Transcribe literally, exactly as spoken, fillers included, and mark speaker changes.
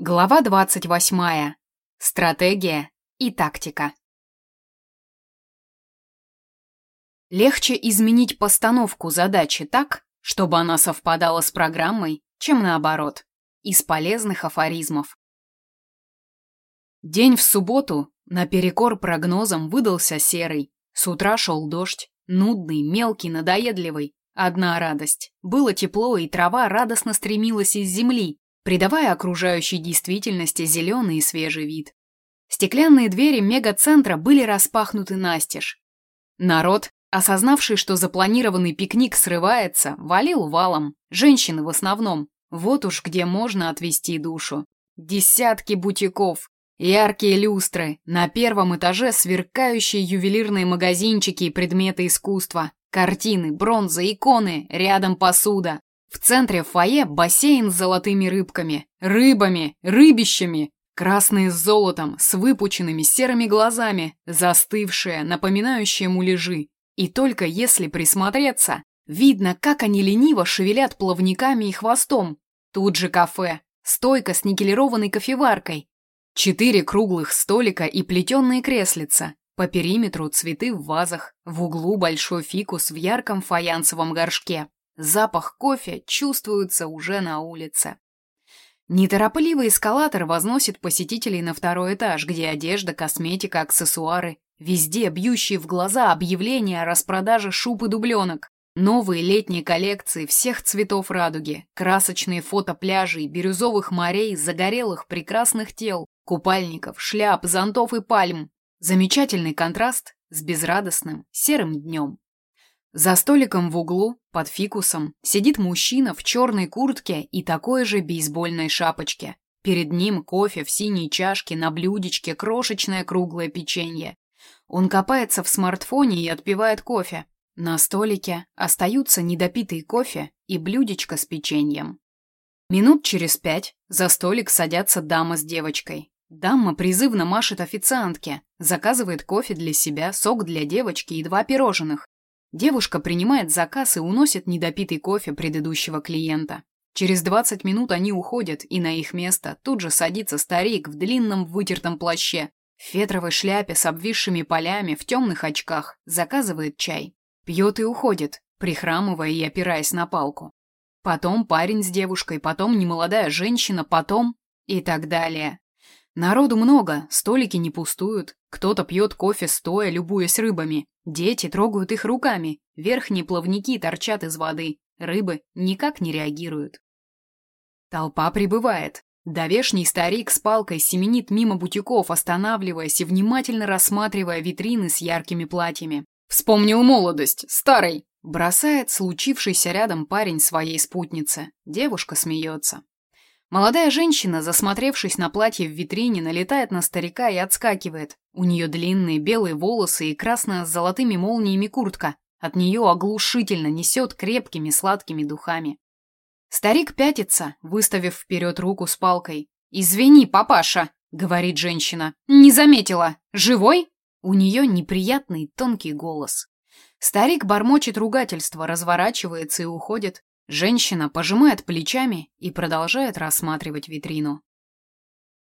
Speaker 1: Глава двадцать восьмая. Стратегия и тактика. Легче изменить постановку задачи так, чтобы она совпадала с программой, чем наоборот. Из полезных афоризмов. День в субботу, наперекор прогнозам, выдался серый. С утра шел дождь, нудный, мелкий, надоедливый. Одна радость. Было тепло, и трава радостно стремилась из земли, придавая окружающей действительности зеленый и свежий вид. Стеклянные двери мегацентра были распахнуты настежь. Народ, осознавший, что запланированный пикник срывается, валил валом, женщины в основном. Вот уж где можно отвести душу. Десятки бутиков, яркие люстры, на первом этаже сверкающие ювелирные магазинчики и предметы искусства, картины, бронза, иконы, рядом посуда. В центре фойе бассейн с золотыми рыбками, рыбами, рыбищами, красные с золотом, с выпученными серыми глазами, застывшие, напоминающие муляжи. И только если присмотреться, видно, как они лениво шевелят плавниками и хвостом. Тут же кафе, стойка с никелированной кофеваркой, четыре круглых столика и плетеные креслица. По периметру цветы в вазах, в углу большой фикус в ярком фаянсовом горшке. Запах кофе чувствуется уже на улице. Неторопливый эскалатор возносит посетителей на второй этаж, где одежда, косметика, аксессуары. Везде бьющие в глаза объявления о распродаже шуб и дубленок. Новые летние коллекции всех цветов радуги, красочные фото пляжей, бирюзовых морей, загорелых прекрасных тел, купальников, шляп, зонтов и пальм. Замечательный контраст с безрадостным серым днем. За столиком в углу, под фикусом, сидит мужчина в черной куртке и такой же бейсбольной шапочке. Перед ним кофе в синей чашке, на блюдечке крошечное круглое печенье. Он копается в смартфоне и отпивает кофе. На столике остаются недопитый кофе и блюдечко с печеньем. Минут через пять за столик садятся дама с девочкой. Дама призывно машет официантке, заказывает кофе для себя, сок для девочки и два пирожных. Девушка принимает заказ и уносит недопитый кофе предыдущего клиента. Через двадцать минут они уходят, и на их место тут же садится старик в длинном вытертом плаще, в фетровой шляпе с обвисшими полями, в темных очках, заказывает чай. Пьет и уходит, прихрамывая и опираясь на палку. Потом парень с девушкой, потом немолодая женщина, потом и так далее. Народу много, столики не пустуют, кто-то пьет кофе стоя, любуясь рыбами. Дети трогают их руками, верхние плавники торчат из воды, рыбы никак не реагируют. Толпа прибывает. Довешний старик с палкой семенит мимо бутиков, останавливаясь и внимательно рассматривая витрины с яркими платьями. «Вспомнил молодость, старый!» бросает случившийся рядом парень своей спутнице. Девушка смеется. Молодая женщина, засмотревшись на платье в витрине, налетает на старика и отскакивает. У нее длинные белые волосы и красная с золотыми молниями куртка. От нее оглушительно несет крепкими сладкими духами. Старик пятится, выставив вперед руку с палкой. «Извини, папаша», — говорит женщина. «Не заметила. Живой?» У нее неприятный тонкий голос. Старик бормочет ругательство, разворачивается и уходит. Женщина пожимает плечами и продолжает рассматривать витрину.